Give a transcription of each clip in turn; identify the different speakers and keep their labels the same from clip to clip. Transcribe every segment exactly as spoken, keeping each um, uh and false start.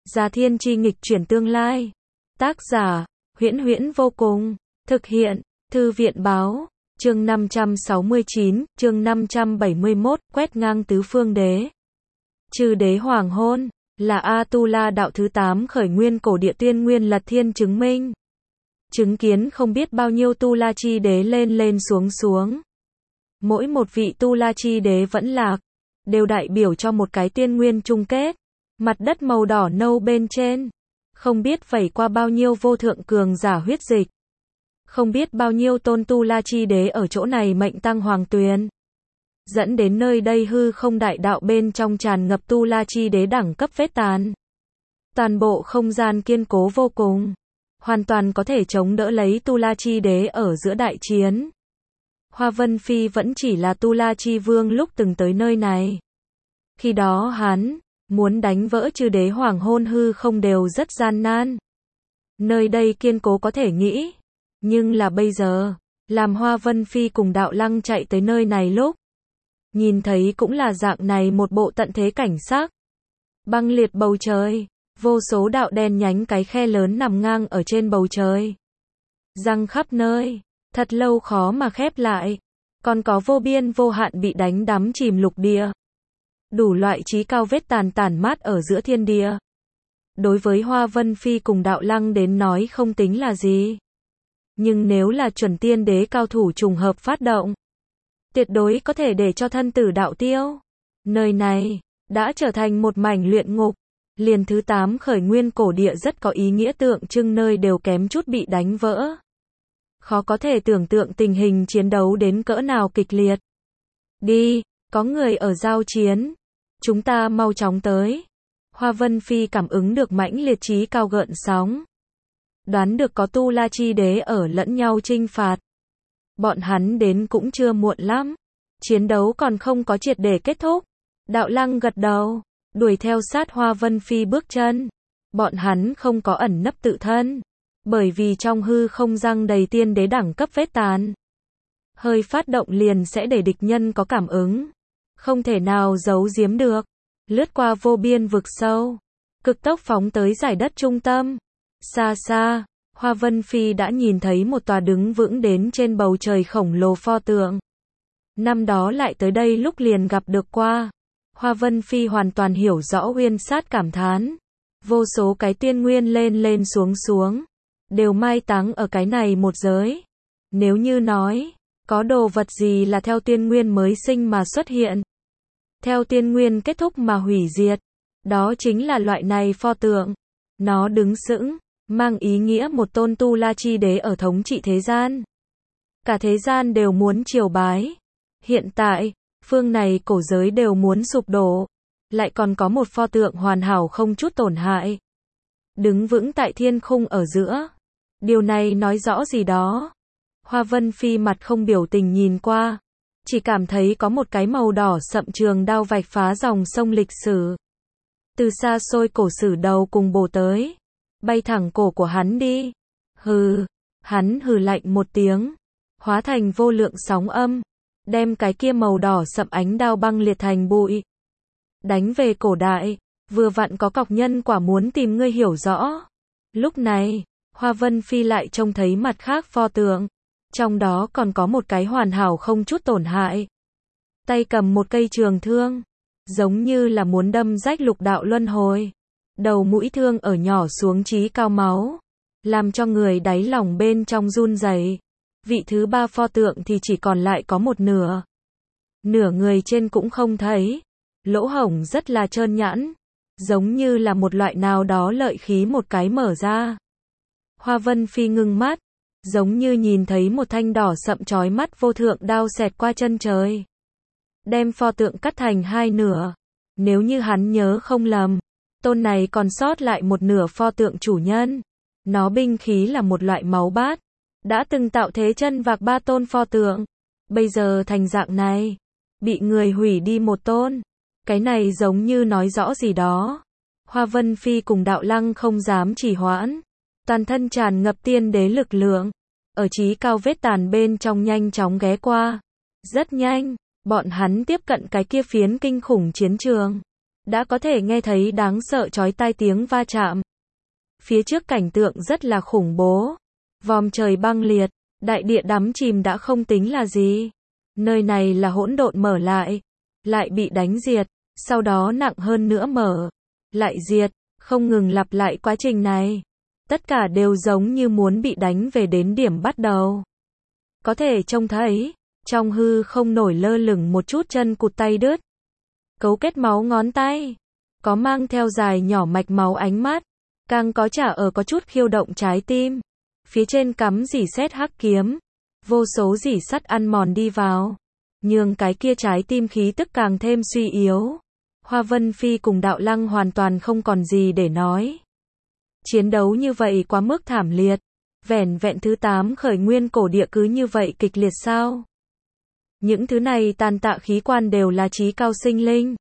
Speaker 1: Gia Thiên chi nghịch chuyển tương lai. Tác giả, Huyễn Huyễn vô cùng. Thực hiện, Thư viện báo. Chương năm trăm sáu mươi chín, chương năm trăm bảy mươi mốt, quét ngang tứ phương đế. Chư đế hoàng hôn, là Atula đạo thứ tám khởi nguyên cổ địa tiên nguyên lật thiên chứng minh. Chứng kiến không biết bao nhiêu Tu La Chi đế lên lên xuống xuống. Mỗi một vị Tu La Chi đế vẫn lạc, đều đại biểu cho một cái tiên nguyên chung kết. Mặt đất màu đỏ nâu bên trên, không biết vẩy qua bao nhiêu vô thượng cường giả huyết dịch. Không biết bao nhiêu tôn Tu La Chi đế ở chỗ này mệnh tăng hoàng tuyền. Dẫn đến nơi đây hư không đại đạo bên trong tràn ngập Tu La Chi đế đẳng cấp vết tàn. Toàn bộ không gian kiên cố vô cùng, hoàn toàn có thể chống đỡ lấy Tu La Chi đế ở giữa đại chiến. Hoa Vân Phi vẫn chỉ là Tu La Chi vương lúc từng tới nơi này. Khi đó hắn muốn đánh vỡ chư đế hoàng hôn hư không đều rất gian nan. Nơi đây kiên cố có thể nghĩ, nhưng là bây giờ, làm Hoa Vân Phi cùng Đạo Lăng chạy tới nơi này lúc, nhìn thấy cũng là dạng này một bộ tận thế cảnh sắc. Băng liệt bầu trời, vô số đạo đen nhánh cái khe lớn nằm ngang ở trên bầu trời. Răng khắp nơi, thật lâu khó mà khép lại. Còn có vô biên vô hạn bị đánh đắm chìm lục địa. Đủ loại trí cao vết tàn tản mát ở giữa thiên địa. Đối với Hoa Vân Phi cùng Đạo Lăng đến nói không tính là gì. Nhưng nếu là chuẩn tiên đế cao thủ trùng hợp phát động, tuyệt đối có thể để cho thân tử đạo tiêu. Nơi này đã trở thành một mảnh luyện ngục. Liền thứ tám khởi nguyên cổ địa rất có ý nghĩa tượng trưng nơi đều kém chút bị đánh vỡ. Khó có thể tưởng tượng tình hình chiến đấu đến cỡ nào kịch liệt. Đi, có người ở giao chiến. Chúng ta mau chóng tới. Hoa Vân Phi cảm ứng được mãnh liệt trí cao gợn sóng. Đoán được có Tu La Chi đế ở lẫn nhau chinh phạt. Bọn hắn đến cũng chưa muộn lắm. Chiến đấu còn không có triệt để kết thúc. Đạo Lăng gật đầu, đuổi theo sát Hoa Vân Phi bước chân. Bọn hắn không có ẩn nấp tự thân. Bởi vì trong hư không răng đầy tiên đế đẳng cấp vết tàn. Hơi phát động liền sẽ để địch nhân có cảm ứng. Không thể nào giấu giếm được. Lướt qua vô biên vực sâu. Cực tốc phóng tới giải đất trung tâm. Xa xa, Hoa Vân Phi đã nhìn thấy một tòa đứng vững đến trên bầu trời khổng lồ pho tượng. Năm đó lại tới đây lúc liền gặp được qua. Hoa Vân Phi hoàn toàn hiểu rõ uyên sát cảm thán. Vô số cái tiên nguyên lên lên xuống xuống. Đều mai táng ở cái này một giới. Nếu như nói, có đồ vật gì là theo tiên nguyên mới sinh mà xuất hiện. Theo tiên nguyên kết thúc mà hủy diệt. Đó chính là loại này pho tượng. Nó đứng sững, mang ý nghĩa một tôn Tu La Chi đế ở thống trị thế gian. Cả thế gian đều muốn triều bái. Hiện tại, phương này cổ giới đều muốn sụp đổ. Lại còn có một pho tượng hoàn hảo không chút tổn hại. Đứng vững tại thiên khung ở giữa. Điều này nói rõ gì đó. Hoa Vân Phi mặt không biểu tình nhìn qua. Chỉ cảm thấy có một cái màu đỏ sậm trường đao vạch phá dòng sông lịch sử. Từ xa xôi cổ sử đầu cùng bổ tới. Bay thẳng cổ của hắn đi. Hừ. Hắn hừ lạnh một tiếng. Hóa thành vô lượng sóng âm. Đem cái kia màu đỏ sậm ánh đao băng liệt thành bụi. Đánh về cổ đại. Vừa vặn có cọc nhân quả muốn tìm ngươi hiểu rõ. Lúc này, Hoa Vân Phi lại trông thấy mặt khác pho tượng. Trong đó còn có một cái hoàn hảo không chút tổn hại. Tay cầm một cây trường thương. Giống như là muốn đâm rách lục đạo luân hồi. Đầu mũi thương ở nhỏ xuống chí cao máu. Làm cho người đáy lòng bên trong run rẩy. Vị thứ ba pho tượng thì chỉ còn lại có một nửa. Nửa người trên cũng không thấy. Lỗ hổng rất là trơn nhẵn. Giống như là một loại nào đó lợi khí một cái mở ra. Hoa Vân Phi ngưng mắt. Giống như nhìn thấy một thanh đỏ sậm chói mắt vô thượng đao xẹt qua chân trời. Đem pho tượng cắt thành hai nửa. Nếu như hắn nhớ không lầm, tôn này còn sót lại một nửa pho tượng chủ nhân. Nó binh khí là một loại máu bát. Đã từng tạo thế chân vạc ba tôn pho tượng. Bây giờ thành dạng này. Bị người hủy đi một tôn. Cái này giống như nói rõ gì đó. Hoa Vân Phi cùng Đạo Lăng không dám trì hoãn. Toàn thân tràn ngập tiên đế lực lượng. Ở chí cao vết tàn bên trong nhanh chóng ghé qua. Rất nhanh, bọn hắn tiếp cận cái kia phiến kinh khủng chiến trường. đã có thể nghe thấy đáng sợ chói tai tiếng va chạm. Phía trước cảnh tượng rất là khủng bố. Vòm trời băng liệt, đại địa đắm chìm đã không tính là gì. Nơi này là hỗn độn mở lại, lại bị đánh diệt, sau đó nặng hơn nữa mở, lại diệt, không ngừng lặp lại quá trình này. Tất cả đều giống như muốn bị đánh về đến điểm bắt đầu. Có thể trông thấy, trong hư không nổi lơ lửng một chút chân cụt tay đứt. Cấu kết máu ngón tay, có mang theo dài nhỏ mạch máu ánh mắt, càng có chả ở có chút khiêu động trái tim. Phía trên cắm rỉ sét hắc kiếm, vô số rỉ sắt ăn mòn đi vào, nhường cái kia trái tim khí tức càng thêm suy yếu. Hoa Vân Phi cùng Đạo Lăng hoàn toàn không còn gì để nói. Chiến đấu như vậy quá mức thảm liệt, vẻn vẹn thứ tám khởi nguyên cổ địa cứ như vậy kịch liệt sao? Những thứ này tàn tạ khí quan đều là trí cao sinh linh.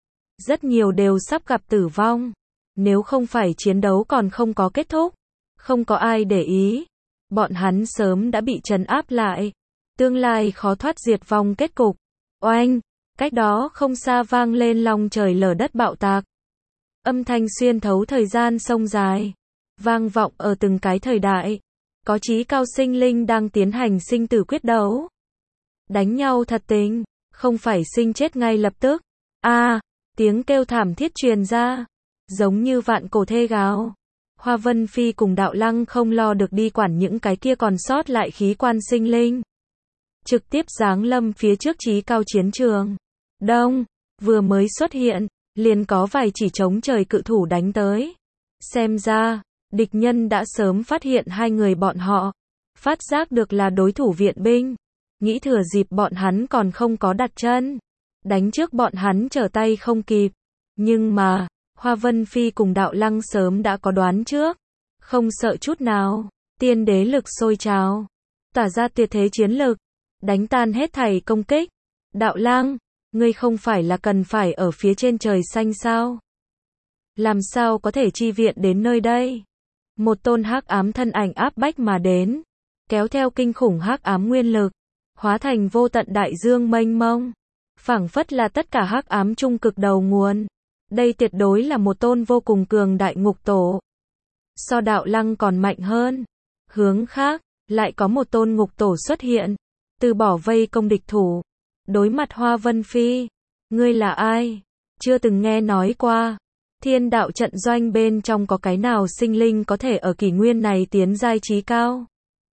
Speaker 1: Rất nhiều đều sắp gặp tử vong. Nếu không phải chiến đấu còn không có kết thúc, không có ai để ý, bọn hắn sớm đã bị trấn áp lại. Tương lai khó thoát diệt vong kết cục. Oanh, cách đó không xa vang lên long trời lở đất bạo tạc. Âm thanh xuyên thấu thời gian sông dài, vang vọng ở từng cái thời đại. Có trí cao sinh linh đang tiến hành sinh tử quyết đấu. Đánh nhau thật tình, không phải sinh chết ngay lập tức. A, à, tiếng kêu thảm thiết truyền ra, giống như vạn cổ thê gào. Hoa Vân Phi cùng Đạo Lăng không lo được đi quản những cái kia còn sót lại khí quan sinh linh. Trực tiếp giáng lâm phía trước trí cao chiến trường. Đông, vừa mới xuất hiện, liền có vài chỉ chống trời cự thủ đánh tới. Xem ra, địch nhân đã sớm phát hiện hai người bọn họ. Phát giác được là đối thủ viện binh. Nghĩ thừa dịp bọn hắn còn không có đặt chân. Đánh trước bọn hắn trở tay không kịp. Nhưng mà, Hoa Vân Phi cùng Đạo Lăng sớm đã có đoán trước. Không sợ chút nào. Tiên đế lực sôi trào. Tỏa ra tuyệt thế chiến lực. Đánh tan hết thảy công kích. Đạo Lăng, ngươi không phải là cần phải ở phía trên trời xanh sao? Làm sao có thể chi viện đến nơi đây? Một tôn hắc ám thân ảnh áp bách mà đến. Kéo theo kinh khủng hắc ám nguyên lực. Hóa thành vô tận đại dương mênh mông. Phảng phất là tất cả hắc ám trung cực đầu nguồn. Đây tuyệt đối là một tôn vô cùng cường đại ngục tổ. So Đạo Lăng còn mạnh hơn. Hướng khác, lại có một tôn ngục tổ xuất hiện. Từ bỏ vây công địch thủ. Đối mặt Hoa Vân Phi. Ngươi là ai? Chưa từng nghe nói qua. Thiên đạo trận doanh bên trong có cái nào sinh linh có thể ở kỷ nguyên này tiến giai trí cao?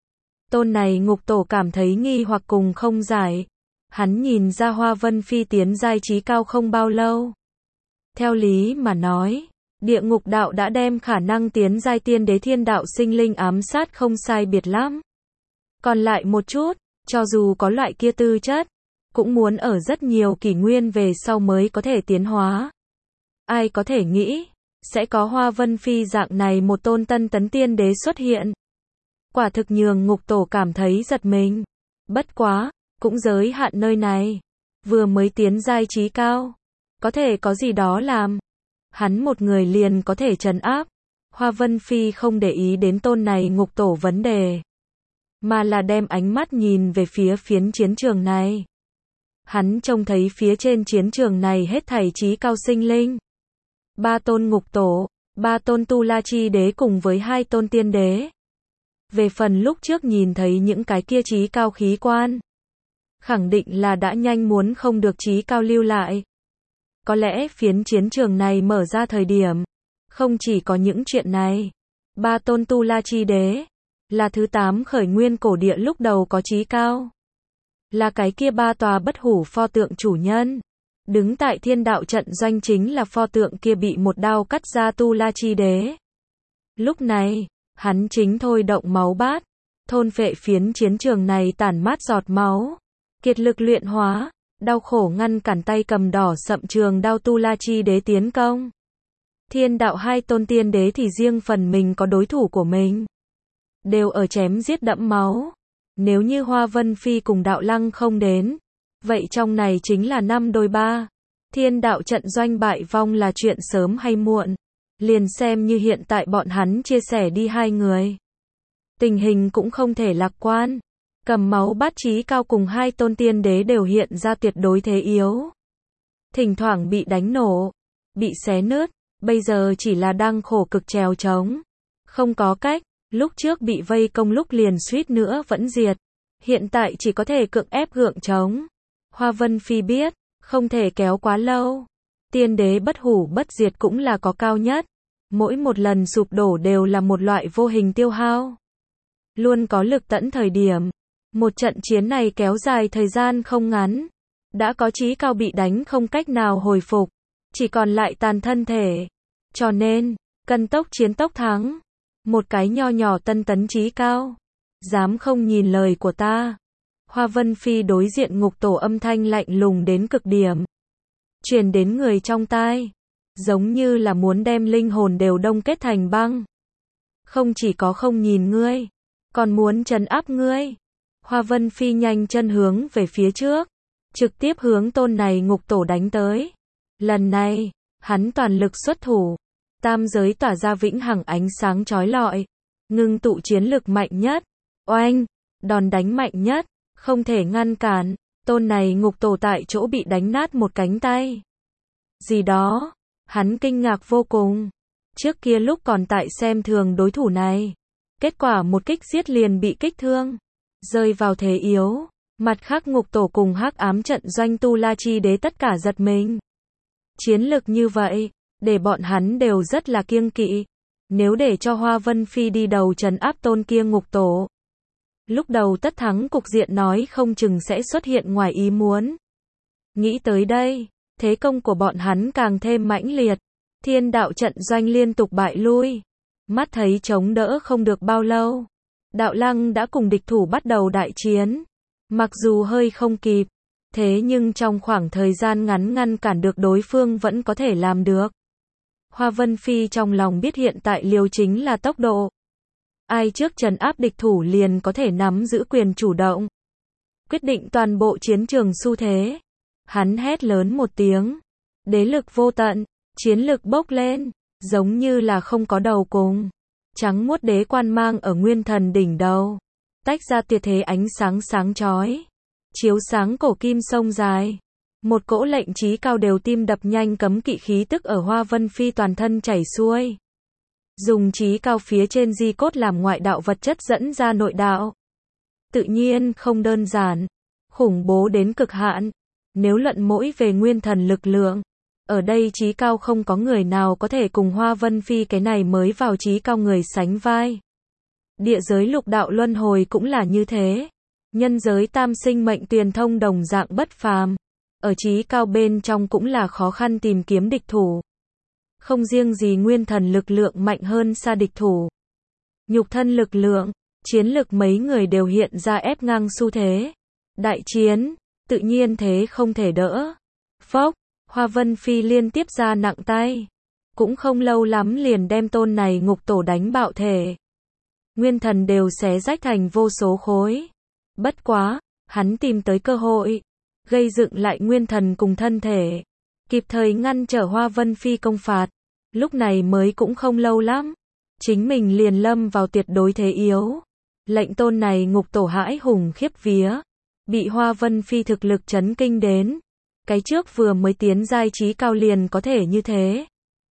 Speaker 1: Tôn này ngục tổ cảm thấy nghi hoặc cùng không giải. Hắn nhìn ra Hoa Vân Phi tiến giai trí cao không bao lâu. Theo lý mà nói, địa ngục đạo đã đem khả năng tiến giai tiên đế thiên đạo sinh linh ám sát không sai biệt lắm. Còn lại một chút, cho dù có loại kia tư chất, cũng muốn ở rất nhiều kỷ nguyên về sau mới có thể tiến hóa. Ai có thể nghĩ, sẽ có Hoa Vân Phi dạng này một tôn tân tấn tiên đế xuất hiện. Quả thực nhường ngục tổ cảm thấy giật mình. Bất quá, cũng giới hạn nơi này. Vừa mới tiến giai trí cao. Có thể có gì đó làm. Hắn một người liền có thể trấn áp. Hoa Vân Phi không để ý đến tôn này ngục tổ vấn đề. Mà là đem ánh mắt nhìn về phía phiến chiến trường này. Hắn trông thấy phía trên chiến trường này hết thảy trí cao sinh linh. Ba tôn ngục tổ, ba tôn tu la chi đế cùng với hai tôn tiên đế. Về phần lúc trước nhìn thấy những cái kia trí cao khí quan. Khẳng định là đã nhanh muốn không được trí cao lưu lại. Có lẽ phiến chiến trường này mở ra thời điểm. Không chỉ có những chuyện này. Ba tôn tu la chi đế. Là thứ tám khởi nguyên cổ địa lúc đầu có trí cao. Là cái kia ba tòa bất hủ pho tượng chủ nhân. Đứng tại thiên đạo trận doanh chính là pho tượng kia bị một đao cắt ra tu la chi đế. Lúc này, hắn chính thôi động máu bát. Thôn phệ phiến chiến trường này tản mát giọt máu. Kiệt lực luyện hóa. Đau khổ ngăn cản tay cầm đỏ sậm trường đao tu la chi đế tiến công. Thiên đạo hai tôn tiên đế thì riêng phần mình có đối thủ của mình. Đều ở chém giết đẫm máu. Nếu như Hoa Vân Phi cùng Đạo Lăng không đến. Vậy trong này chính là năm đôi ba. Thiên đạo trận doanh bại vong là chuyện sớm hay muộn. Liền xem như hiện tại bọn hắn chia sẻ đi hai người. Tình hình cũng không thể lạc quan. Cầm máu bát trí cao cùng hai tôn tiên đế đều hiện ra tuyệt đối thế yếu. Thỉnh thoảng bị đánh nổ. bị xé nứt, bây giờ chỉ là đang khổ cực trèo trống. Không có cách, lúc trước bị vây công lúc liền suýt nữa vẫn diệt, hiện tại chỉ có thể cưỡng ép gượng chống. Hoa Vân Phi biết, không thể kéo quá lâu. Tiên đế bất hủ bất diệt cũng là có cao nhất. Mỗi một lần sụp đổ đều là một loại vô hình tiêu hao. Luôn có lực tận thời điểm. Một trận chiến này kéo dài thời gian không ngắn. Đã có chí cao bị đánh không cách nào hồi phục. Chỉ còn lại tàn thân thể. Cho nên, cân tốc chiến tốc thắng. Một cái nho nhỏ tân tấn chí cao. Dám không nhìn lời của ta. Hoa Vân Phi đối diện ngục tổ âm thanh lạnh lùng đến cực điểm. Truyền đến người trong tai. Giống như là muốn đem linh hồn đều đông kết thành băng. Không chỉ có không nhìn ngươi, còn muốn trấn áp ngươi. Hoa Vân Phi nhanh chân hướng về phía trước. Trực tiếp hướng tôn này ngục tổ đánh tới. Lần này, hắn toàn lực xuất thủ. Tam giới tỏa ra vĩnh hằng ánh sáng chói lọi. Ngưng tụ chiến lực mạnh nhất. Oanh, đòn đánh mạnh nhất. Không thể ngăn cản. Tôn này ngục tổ tại chỗ bị đánh nát một cánh tay. Gì đó. Hắn kinh ngạc vô cùng. Trước kia lúc còn tại xem thường đối thủ này. Kết quả một kích giết liền bị kích thương. Rơi vào thế yếu. Mặt khác ngục tổ cùng hắc ám trận doanh Tu La Chi Đế tất cả giật mình. Chiến lực như vậy, để bọn hắn đều rất là kiêng kỵ. Nếu để cho Hoa Vân Phi đi đầu trấn áp tôn kia ngục tổ. Lúc đầu tất thắng cục diện nói không chừng sẽ xuất hiện ngoài ý muốn. Nghĩ tới đây, thế công của bọn hắn càng thêm mãnh liệt. Thiên đạo trận doanh liên tục bại lui. Mắt thấy chống đỡ không được bao lâu. Đạo Lăng đã cùng địch thủ bắt đầu đại chiến. Mặc dù hơi không kịp, thế nhưng trong khoảng thời gian ngắn ngăn cản được đối phương vẫn có thể làm được. Hoa Vân Phi trong lòng biết hiện tại liều chính là tốc độ. Ai trước trấn áp địch thủ liền có thể nắm giữ quyền chủ động. Quyết định toàn bộ chiến trường xu thế. Hắn hét lớn một tiếng. Đế lực vô tận, chiến lực bốc lên, giống như là không có đầu cùng. Trắng muốt đế quan mang ở nguyên thần đỉnh đầu. Tách ra tuyệt thế ánh sáng sáng chói. Chiếu sáng cổ kim sông dài. Một cỗ lệnh chí cao đều tim đập nhanh cấm kỵ khí tức ở Hoa Vân Phi toàn thân chảy xuôi. Dùng chí cao phía trên di cốt làm ngoại đạo vật chất dẫn ra nội đạo. Tự nhiên không đơn giản. Khủng bố đến cực hạn. Nếu luận mỗi về nguyên thần lực lượng. Ở đây chí cao không có người nào có thể cùng Hoa Vân Phi cái này mới vào chí cao người sánh vai. Địa giới lục đạo luân hồi cũng là như thế. Nhân giới tam sinh mệnh tuyền thông đồng dạng bất phàm. Ở chí cao bên trong cũng là khó khăn tìm kiếm địch thủ. Không riêng gì nguyên thần lực lượng mạnh hơn xa địch thủ. Nhục thân lực lượng, chiến lực mấy người đều hiện ra ép ngang xu thế. Đại chiến, tự nhiên thế không thể đỡ. Phốc, Hoa Vân Phi liên tiếp ra nặng tay. Cũng không lâu lắm liền đem tôn này ngục tổ đánh bạo thể. Nguyên thần đều xé rách thành vô số khối. Bất quá, hắn tìm tới cơ hội. Gây dựng lại nguyên thần cùng thân thể. Kịp thời ngăn trở Hoa Vân Phi công phạt. Lúc này mới cũng không lâu lắm. Chính mình liền lâm vào tuyệt đối thế yếu. Lệnh tôn này ngục tổ hãi hùng khiếp vía. Bị Hoa Vân Phi thực lực chấn kinh đến. Cái trước vừa mới tiến giai chí cao liền có thể như thế.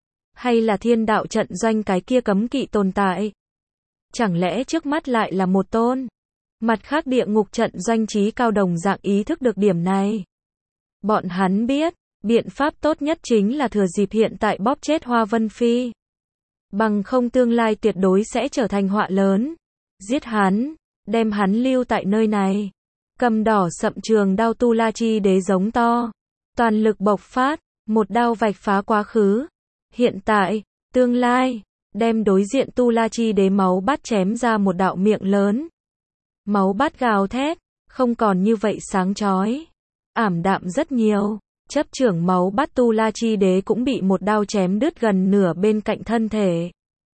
Speaker 1: Hay là thiên đạo trận doanh cái kia cấm kỵ tồn tại. Chẳng lẽ trước mắt lại là một tôn. Mặt khác địa ngục trận doanh chí cao đồng dạng ý thức được điểm này. Bọn hắn biết, biện pháp tốt nhất chính là thừa dịp hiện tại bóp chết Hoa Vân Phi. Bằng không tương lai tuyệt đối sẽ trở thành họa lớn. Giết hắn, đem hắn lưu tại nơi này. Cầm đỏ sậm trường đao Tu La Chi Đế giống to. Toàn lực bộc phát, một đao vạch phá quá khứ. Hiện tại, tương lai, đem đối diện Tu La Chi Đế máu bát chém ra một đạo miệng lớn. Máu bát gào thét, không còn như vậy sáng chói. Ảm đạm rất nhiều. Chấp trưởng máu bát Tu La Chi Đế cũng bị một đao chém đứt gần nửa bên cạnh thân thể.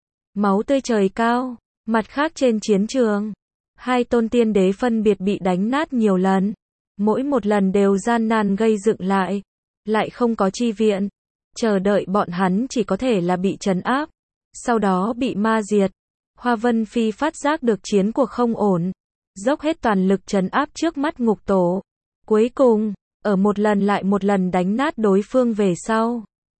Speaker 1: Máu tươi trời cao. Mặt khác trên chiến trường, hai tôn tiên đế phân biệt bị đánh nát nhiều lần. Mỗi một lần đều gian nan gây dựng lại. Lại không có chi viện. Chờ đợi bọn hắn chỉ có thể là bị trấn áp. Sau đó bị ma diệt. Hoa Vân Phi phát giác được chiến cuộc không ổn. Dốc hết toàn lực trấn áp trước mắt ngục tổ. Cuối cùng, ở một lần lại một lần đánh nát đối phương về sau.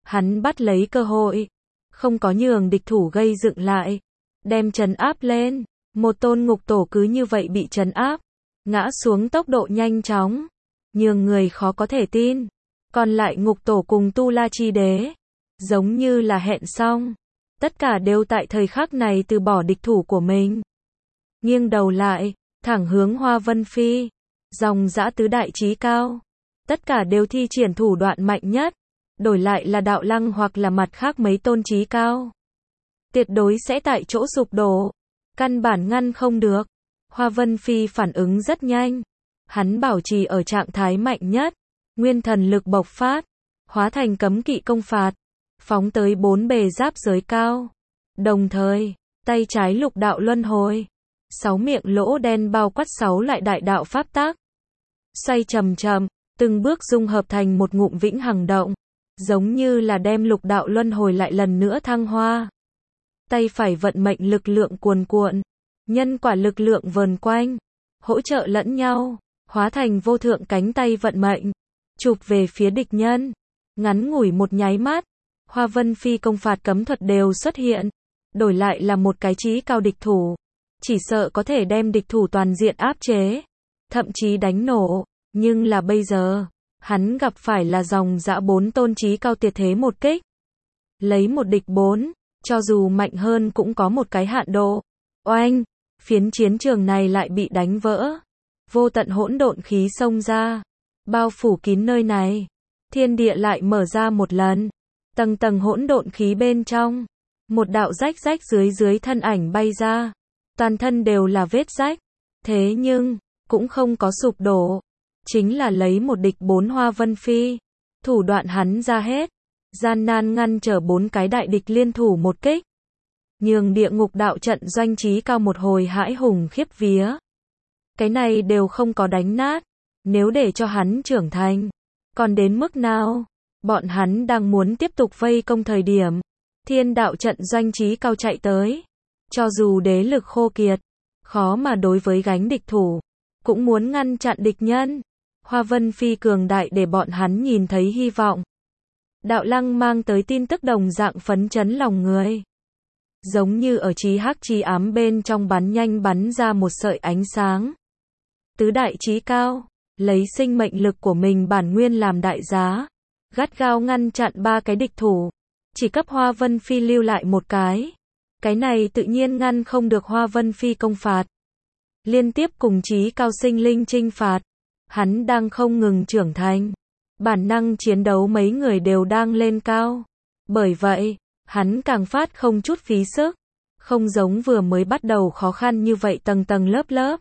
Speaker 1: Hắn bắt lấy cơ hội, không có nhường địch thủ gây dựng lại, đem trấn áp lên. Một tôn ngục tổ cứ như vậy bị trấn áp, ngã xuống tốc độ nhanh chóng, nhường người khó có thể tin. Còn lại ngục tổ cùng Tu La Chi Đế, giống như là hẹn xong, tất cả đều tại thời khắc này từ bỏ địch thủ của mình. Nghiêng đầu lại, thẳng hướng Hoa Vân Phi, dòng dã tứ đại chí cao, tất cả đều thi triển thủ đoạn mạnh nhất, đổi lại là Đạo Lăng hoặc là mặt khác mấy tôn chí cao, tuyệt đối sẽ tại chỗ sụp đổ, căn bản ngăn không được. Hoa Vân Phi phản ứng rất nhanh, hắn bảo trì ở trạng thái mạnh nhất, nguyên thần lực bộc phát, hóa thành cấm kỵ công phạt, phóng tới bốn bề giáp giới cao. Đồng thời, tay trái lục đạo luân hồi, sáu miệng lỗ đen bao quát sáu loại đại đạo pháp tác, xoay chậm chậm, từng bước dung hợp thành một ngụm vĩnh hằng động, giống như là đem lục đạo luân hồi lại lần nữa thăng hoa. Tay phải vận mệnh lực lượng cuồn cuộn, nhân quả lực lượng vờn quanh, hỗ trợ lẫn nhau, hóa thành vô thượng cánh tay vận mệnh, chụp về phía địch nhân. Ngắn ngủi một nháy mắt, Hoa Vân Phi công phạt cấm thuật đều xuất hiện, đổi lại là một cái chí cao địch thủ, chỉ sợ có thể đem địch thủ toàn diện áp chế, thậm chí đánh nổ. Nhưng là bây giờ, hắn gặp phải là dòng dã bốn tôn chí cao tuyệt thế một kích. Lấy một địch bốn, cho dù mạnh hơn cũng có một cái hạn độ. Oanh, phiến chiến trường này lại bị đánh vỡ. Vô tận hỗn độn khí xông ra, bao phủ kín nơi này. Thiên địa lại mở ra một lần. Tầng tầng hỗn độn khí bên trong, một đạo rách rách dưới dưới thân ảnh bay ra. Toàn thân đều là vết rách, thế nhưng cũng không có sụp đổ. Chính là lấy một địch bốn Hoa Vân Phi, thủ đoạn hắn ra hết, gian nan ngăn trở bốn cái đại địch liên thủ một kích, nhường địa ngục đạo trận doanh trí cao một hồi hãi hùng khiếp vía. Cái này đều không có đánh nát, nếu để cho hắn trưởng thành, còn đến mức nào? Bọn hắn đang muốn tiếp tục vây công thời điểm, thiên đạo trận doanh trí cao chạy tới, cho dù đế lực khô kiệt, khó mà đối với gánh địch thủ, cũng muốn ngăn chặn địch nhân. Hoa Vân Phi cường đại để bọn hắn nhìn thấy hy vọng. Đạo Lăng mang tới tin tức đồng dạng phấn chấn lòng người. Giống như ở chí hắc chí ám bên trong bắn nhanh bắn ra một sợi ánh sáng. Tứ đại chí cao, lấy sinh mệnh lực của mình bản nguyên làm đại giá, gắt gao ngăn chặn ba cái địch thủ, chỉ cấp Hoa Vân Phi lưu lại một cái. Cái này tự nhiên ngăn không được Hoa Vân Phi công phạt. Liên tiếp cùng chí cao sinh linh chinh phạt, hắn đang không ngừng trưởng thành. Bản năng chiến đấu mấy người đều đang lên cao. Bởi vậy, hắn càng phát không chút phí sức, không giống vừa mới bắt đầu khó khăn như vậy tầng tầng lớp lớp.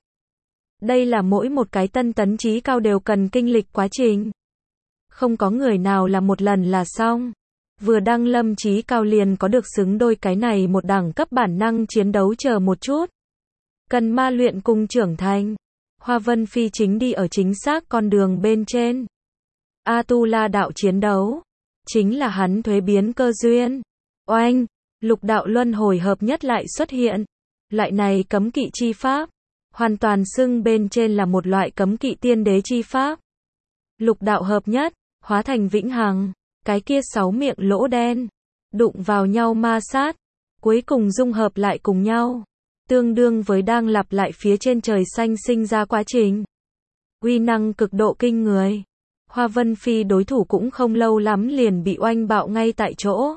Speaker 1: Đây là mỗi một cái tân tấn chí cao đều cần kinh lịch quá trình. Không có người nào là một lần là xong. Vừa đăng lâm chí cao liền có được xứng đôi cái này một đẳng cấp bản năng chiến đấu chờ một chút. Cần ma luyện cùng trưởng thành. Hoa Vân Phi chính đi ở chính xác con đường bên trên. A-tu-la đạo chiến đấu, chính là hắn thuế biến cơ duyên. Oanh, lục đạo luân hồi hợp nhất lại xuất hiện. Loại này cấm kỵ chi pháp, hoàn toàn xưng bên trên là một loại cấm kỵ tiên đế chi pháp. Lục đạo hợp nhất, hóa thành vĩnh hằng, cái kia sáu miệng lỗ đen, đụng vào nhau ma sát, cuối cùng dung hợp lại cùng nhau. Tương đương với đang lặp lại phía trên trời xanh sinh ra quá trình. Uy năng cực độ kinh người. Hoa Vân Phi đối thủ cũng không lâu lắm liền bị oanh bạo ngay tại chỗ.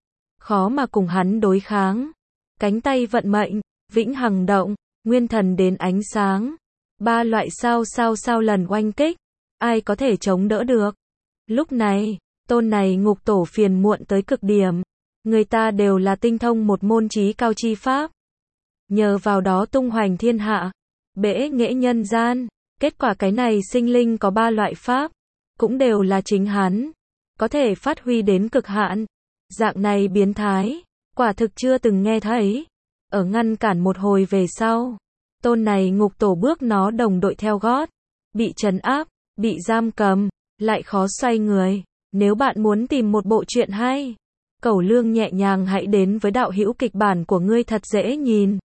Speaker 1: Khó mà cùng hắn đối kháng. Cánh tay vận mệnh, vĩnh hằng động, nguyên thần đến ánh sáng. Ba loại sao sao sao lần oanh kích. Ai có thể chống đỡ được? Lúc này, tôn này ngục tổ phiền muộn tới cực điểm. Người ta đều là tinh thông một môn chí cao chi pháp. Nhờ vào đó tung hoành thiên hạ, bẽ nghệ nhân gian. Kết quả cái này sinh linh có ba loại pháp, cũng đều là chính hắn, có thể phát huy đến cực hạn. Dạng này biến thái, quả thực chưa từng nghe thấy. Ở ngăn cản một hồi về sau, tôn này ngục tổ bước nó đồng đội theo gót, bị trấn áp, bị giam cầm, lại khó xoay người. Nếu bạn muốn tìm một bộ truyện hay, cẩu lương nhẹ nhàng hãy đến với đạo hữu kịch bản của ngươi thật dễ nhìn.